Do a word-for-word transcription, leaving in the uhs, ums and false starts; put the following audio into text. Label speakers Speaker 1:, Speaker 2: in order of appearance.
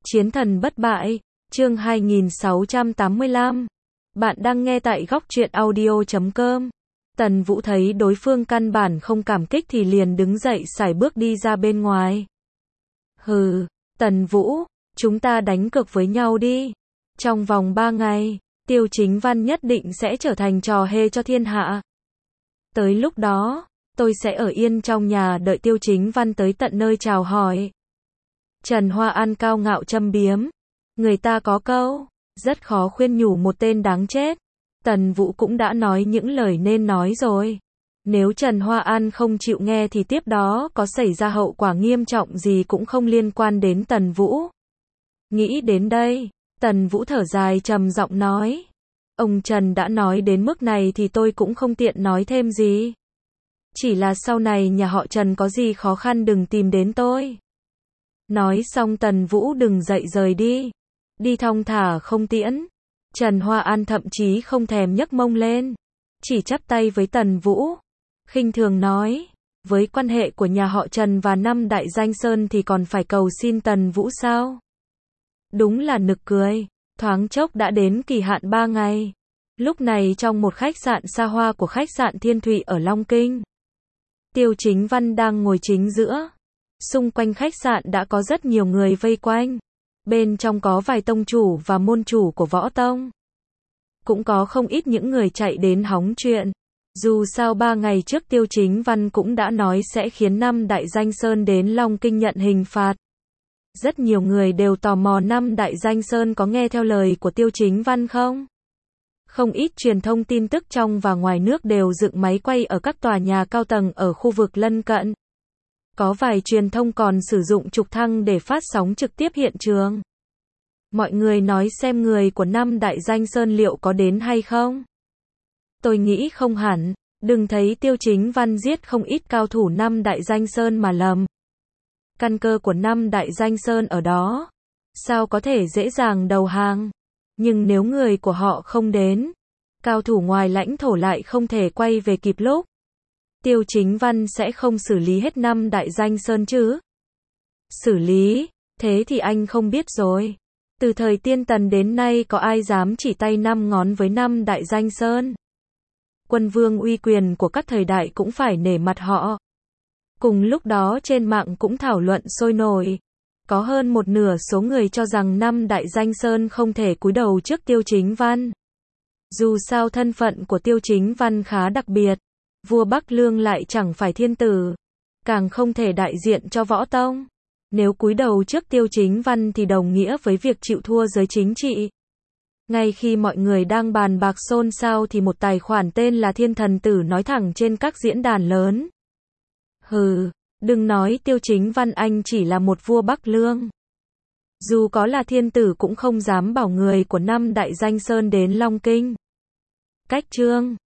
Speaker 1: Chiến thần bất bại, chương hai nghìn sáu trăm tám mươi lăm. Bạn đang nghe tại góc truyện audio chấm com. Tần Vũ thấy đối phương căn bản không cảm kích thì liền đứng dậy sải bước đi ra bên ngoài. Hừ, Tần Vũ, chúng ta đánh cược với nhau đi. Trong vòng ba ngày, Tiêu Chính Văn nhất định sẽ trở thành trò hề cho thiên hạ. Tới lúc đó, tôi sẽ ở yên trong nhà đợi Tiêu Chính Văn tới tận nơi chào hỏi. Trần Hoa An cao ngạo châm biếm. Người ta có câu, rất khó khuyên nhủ một tên đáng chết. Tần Vũ cũng đã nói những lời nên nói rồi. Nếu Trần Hoa An không chịu nghe thì tiếp đó có xảy ra hậu quả nghiêm trọng gì cũng không liên quan đến Tần Vũ. Nghĩ đến đây, Tần Vũ thở dài trầm giọng nói. Ông Trần đã nói đến mức này thì tôi cũng không tiện nói thêm gì. Chỉ là sau này nhà họ Trần có gì khó khăn đừng tìm đến tôi. Nói xong Tần Vũ đừng dậy rời đi. Đi thong thả không tiễn. Trần Hoa An thậm chí không thèm nhấc mông lên. Chỉ chắp tay với Tần Vũ. Khinh thường nói. Với quan hệ của nhà họ Trần và năm đại danh sơn thì còn phải cầu xin Tần Vũ sao? Đúng là nực cười. Thoáng chốc đã đến kỳ hạn ba ngày. Lúc này trong một khách sạn xa hoa của khách sạn Thiên Thụy ở Long Kinh. Tiêu Chính Văn đang ngồi chính giữa. Xung quanh khách sạn đã có rất nhiều người vây quanh. Bên trong có vài tông chủ và môn chủ của võ tông. Cũng có không ít những người chạy đến hóng chuyện. Dù sao ba ngày trước Tiêu Chính Văn cũng đã nói sẽ khiến năm đại danh sơn đến Long Kinh nhận hình phạt. Rất nhiều người đều tò mò năm đại danh sơn có nghe theo lời của Tiêu Chính Văn không? Không ít truyền thông tin tức trong và ngoài nước đều dựng máy quay ở các tòa nhà cao tầng ở khu vực lân cận. Có vài truyền thông còn sử dụng trực thăng để phát sóng trực tiếp hiện trường. Mọi người nói xem người của năm đại danh sơn liệu có đến hay không? Tôi nghĩ không hẳn, đừng thấy Tiêu Chính Văn giết không ít cao thủ năm đại danh sơn mà lầm. Căn cơ của năm đại danh sơn ở đó. Sao có thể dễ dàng đầu hàng? Nhưng nếu người của họ không đến, cao thủ ngoài lãnh thổ lại không thể quay về kịp lúc. Tiêu Chính Văn sẽ không xử lý hết năm đại danh sơn chứ? Xử lý, thế thì anh không biết rồi. Từ thời Tiên Tần đến nay có ai dám chỉ tay năm ngón với năm đại danh sơn? Quân vương uy quyền của các thời đại cũng phải nể mặt họ. Cùng lúc đó trên mạng cũng thảo luận sôi nổi. Có hơn một nửa số người cho rằng năm đại danh sơn không thể cúi đầu trước Tiêu Chính Văn. Dù sao thân phận của Tiêu Chính Văn khá đặc biệt. Vua Bắc Lương lại chẳng phải thiên tử. Càng không thể đại diện cho võ tông. Nếu cúi đầu trước Tiêu Chính Văn thì đồng nghĩa với việc chịu thua giới chính trị. Ngay khi mọi người đang bàn bạc xôn xao thì một tài khoản tên là Thiên Thần Tử nói thẳng trên các diễn đàn lớn. Hừ, đừng nói Tiêu Chính Văn anh chỉ là một vua Bắc Lương. Dù có là thiên tử cũng không dám bảo người của năm đại danh sơn đến Long Kinh. Cách chương